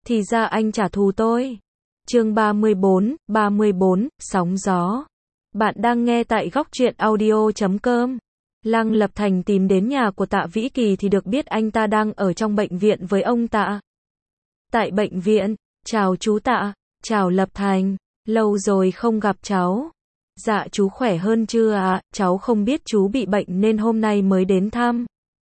Thì ra anh trả thù tôi. Chương 34, sóng gió. Bạn đang nghe tại góc truyện audio.com. Lăng Lập Thành tìm đến nhà của Tạ Vĩ Kỳ thì được biết anh ta đang ở trong bệnh viện với ông Tạ. Tại bệnh viện, chào chú Tạ, chào Lập Thành, lâu rồi không gặp cháu. Dạ chú khỏe hơn chưa ạ, cháu không biết chú bị bệnh nên hôm nay mới đến thăm.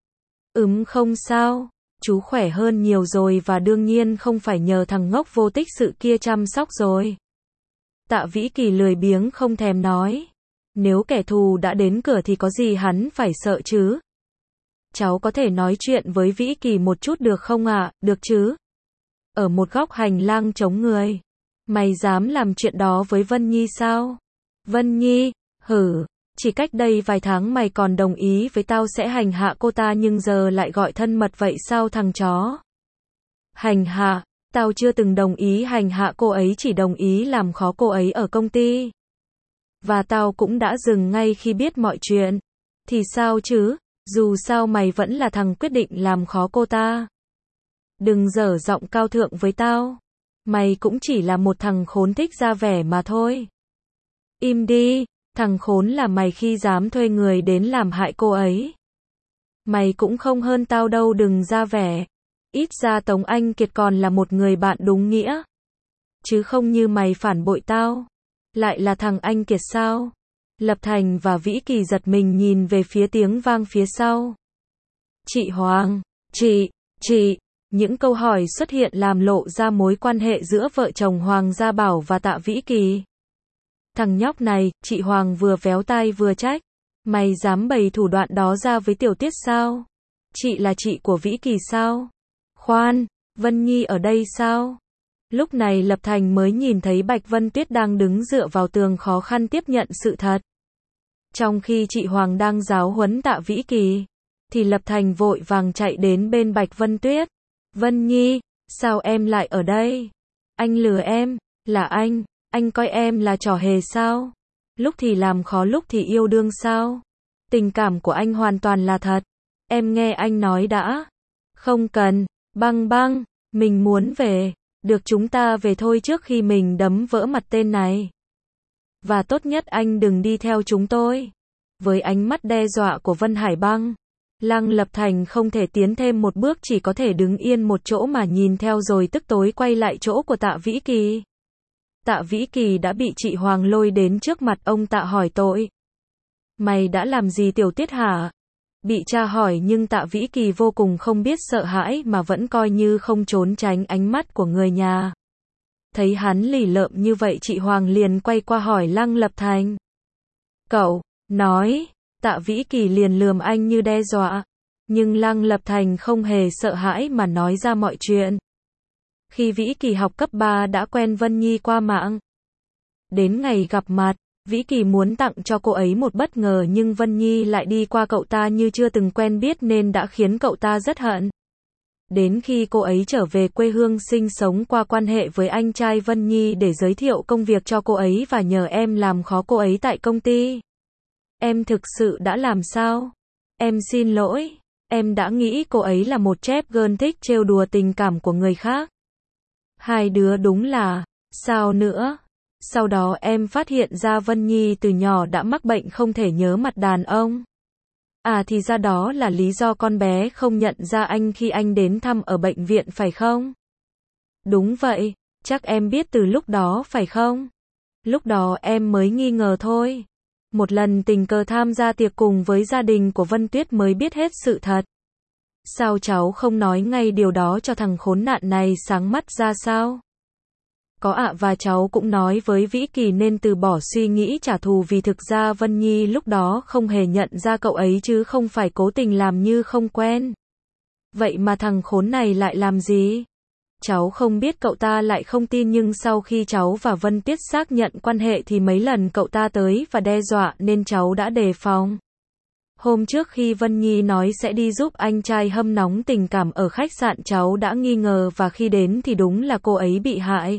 Không sao, chú khỏe hơn nhiều rồi và đương nhiên không phải nhờ thằng ngốc vô tích sự kia chăm sóc rồi. Tạ Vĩ Kỳ lười biếng không thèm nói. Nếu kẻ thù đã đến cửa thì có gì hắn phải sợ chứ. Cháu có thể nói chuyện với Vĩ Kỳ một chút được không ạ, được chứ? Ở một góc hành lang trống người. Mày dám làm chuyện đó với Vân Nhi sao? Vân Nhi, chỉ cách đây vài tháng mày còn đồng ý với tao sẽ hành hạ cô ta nhưng giờ lại gọi thân mật vậy sao thằng chó? Hành hạ, tao chưa từng đồng ý hành hạ cô ấy, chỉ đồng ý làm khó cô ấy ở công ty. Và tao cũng đã dừng ngay khi biết mọi chuyện. Thì sao chứ, dù sao mày vẫn là thằng quyết định làm khó cô ta. Đừng dở giọng cao thượng với tao. Mày cũng chỉ là một thằng khốn thích ra vẻ mà thôi. Im đi, thằng khốn là mày khi dám thuê người đến làm hại cô ấy. Mày cũng không hơn tao đâu, đừng ra vẻ. Ít ra Tống Anh Kiệt còn là một người bạn đúng nghĩa. Chứ không như mày phản bội tao. Lại là thằng Anh Kiệt sao? Lập Thành và Vĩ Kỳ giật mình nhìn về phía tiếng vang phía sau. Chị Hoàng, chị, những câu hỏi xuất hiện làm lộ ra mối quan hệ giữa vợ chồng Hoàng Gia Bảo và Tạ Vĩ Kỳ. Thằng nhóc này, chị Hoàng vừa véo tai vừa trách. Mày dám bày thủ đoạn đó ra với Tiểu Tiết sao? Chị là chị của Vĩ Kỳ sao? Khoan, Vân Nhi ở đây sao? Lúc này Lập Thành mới nhìn thấy Bạch Vân Tuyết đang đứng dựa vào tường khó khăn tiếp nhận sự thật. Trong khi chị Hoàng đang giáo huấn Tạ Vĩ Kỳ, thì Lập Thành vội vàng chạy đến bên Bạch Vân Tuyết. Vân Nhi, sao em lại ở đây? Anh lừa em, là anh coi em là trò hề sao? Lúc thì làm khó lúc thì yêu đương sao? Tình cảm của anh hoàn toàn là thật. Em nghe anh nói đã. Không cần, băng, mình muốn về. Được chúng ta về thôi trước khi mình đấm vỡ mặt tên này. Và tốt nhất anh đừng đi theo chúng tôi. Với ánh mắt đe dọa của Vân Hải Băng, Lăng Lập Thành không thể tiến thêm một bước, chỉ có thể đứng yên một chỗ mà nhìn theo rồi tức tối quay lại chỗ của Tạ Vĩ Kỳ. Tạ Vĩ Kỳ đã bị chị Hoàng lôi đến trước mặt ông Tạ hỏi tội. Mày đã làm gì Tiểu Tiết hả? Bị cha hỏi nhưng Tạ Vĩ Kỳ vô cùng không biết sợ hãi mà vẫn coi như không trốn tránh ánh mắt của người nhà. Thấy hắn lì lợm như vậy chị Hoàng liền quay qua hỏi Lăng Lập Thành. Cậu, nói, Tạ Vĩ Kỳ liền lườm anh như đe dọa. Nhưng Lăng Lập Thành không hề sợ hãi mà nói ra mọi chuyện. Khi Vĩ Kỳ học cấp 3 đã quen Vân Nhi qua mạng. Đến ngày gặp mặt, Vĩ Kỳ muốn tặng cho cô ấy một bất ngờ nhưng Vân Nhi lại đi qua cậu ta như chưa từng quen biết nên đã khiến cậu ta rất hận. Đến khi cô ấy trở về quê hương sinh sống qua quan hệ với anh trai Vân Nhi để giới thiệu công việc cho cô ấy và nhờ em làm khó cô ấy tại công ty. Em thực sự đã làm sao? Em xin lỗi, em đã nghĩ cô ấy là một chép girl thích trêu đùa tình cảm của người khác. Hai đứa đúng là, sao nữa? Sau đó em phát hiện ra Vân Nhi từ nhỏ đã mắc bệnh không thể nhớ mặt đàn ông. À thì ra đó là lý do con bé không nhận ra anh khi anh đến thăm ở bệnh viện phải không? Đúng vậy, chắc em biết từ lúc đó phải không? Lúc đó em mới nghi ngờ thôi. Một lần tình cờ tham gia tiệc cùng với gia đình của Vân Tuyết mới biết hết sự thật. Sao cháu không nói ngay điều đó cho thằng khốn nạn này sáng mắt ra sao? Có ạ, và cháu cũng nói với Vĩ Kỳ nên từ bỏ suy nghĩ trả thù vì thực ra Vân Nhi lúc đó không hề nhận ra cậu ấy chứ không phải cố tình làm như không quen. Vậy mà thằng khốn này lại làm gì? Cháu không biết, cậu ta lại không tin nhưng sau khi cháu và Vân Tuyết xác nhận quan hệ thì mấy lần cậu ta tới và đe dọa nên cháu đã đề phòng. Hôm trước khi Vân Nhi nói sẽ đi giúp anh trai hâm nóng tình cảm ở khách sạn cháu đã nghi ngờ và khi đến thì đúng là cô ấy bị hại.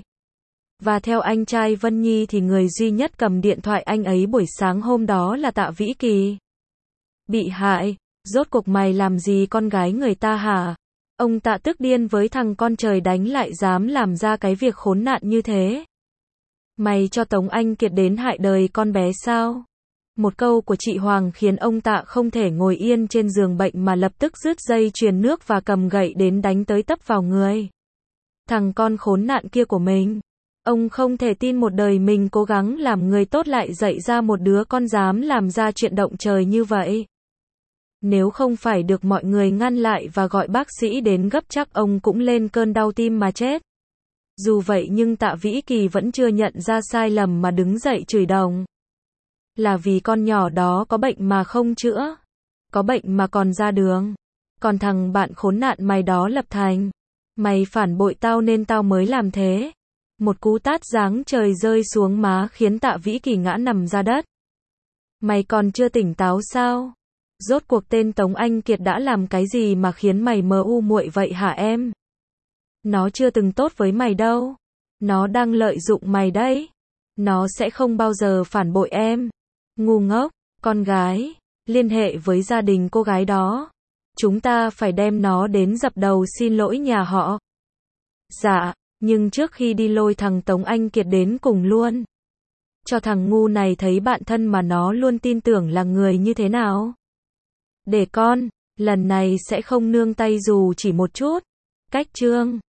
Và theo anh trai Vân Nhi thì người duy nhất cầm điện thoại anh ấy buổi sáng hôm đó là Tạ Vĩ Kỳ. Bị hại? Rốt cuộc mày làm gì con gái người ta hả? Ông Tạ tức điên với thằng con trời đánh lại dám làm ra cái việc khốn nạn như thế. Mày cho Tống Anh Kiệt đến hại đời con bé sao? Một câu của chị Hoàng khiến ông Tạ không thể ngồi yên trên giường bệnh mà lập tức rứt dây chuyền nước và cầm gậy đến đánh tới tấp vào người thằng con khốn nạn kia của mình. Ông không thể tin một đời mình cố gắng làm người tốt lại dạy ra một đứa con dám làm ra chuyện động trời như vậy. Nếu không phải được mọi người ngăn lại và gọi bác sĩ đến gấp chắc ông cũng lên cơn đau tim mà chết. Dù vậy nhưng Tạ Vĩ Kỳ vẫn chưa nhận ra sai lầm mà đứng dậy chửi đồng. Là vì con nhỏ đó có bệnh mà không chữa. Có bệnh mà còn ra đường. Còn thằng bạn khốn nạn mày đó Lập Thành. Mày phản bội tao nên tao mới làm thế. Một cú tát giáng trời rơi xuống má khiến Tạ Vĩ Kỳ ngã nằm ra đất. Mày còn chưa tỉnh táo sao? Rốt cuộc tên Tống Anh Kiệt đã làm cái gì mà khiến mày mơ u muội vậy hả em? Nó chưa từng tốt với mày đâu. Nó đang lợi dụng mày đấy. Nó sẽ không bao giờ phản bội em. Ngu ngốc, con gái, liên hệ với gia đình cô gái đó. Chúng ta phải đem nó đến dập đầu xin lỗi nhà họ. Dạ, nhưng trước khi đi lôi thằng Tống Anh Kiệt đến cùng luôn. Cho thằng ngu này thấy bạn thân mà nó luôn tin tưởng là người như thế nào. Để con, lần này sẽ không nương tay dù chỉ một chút. Cách chương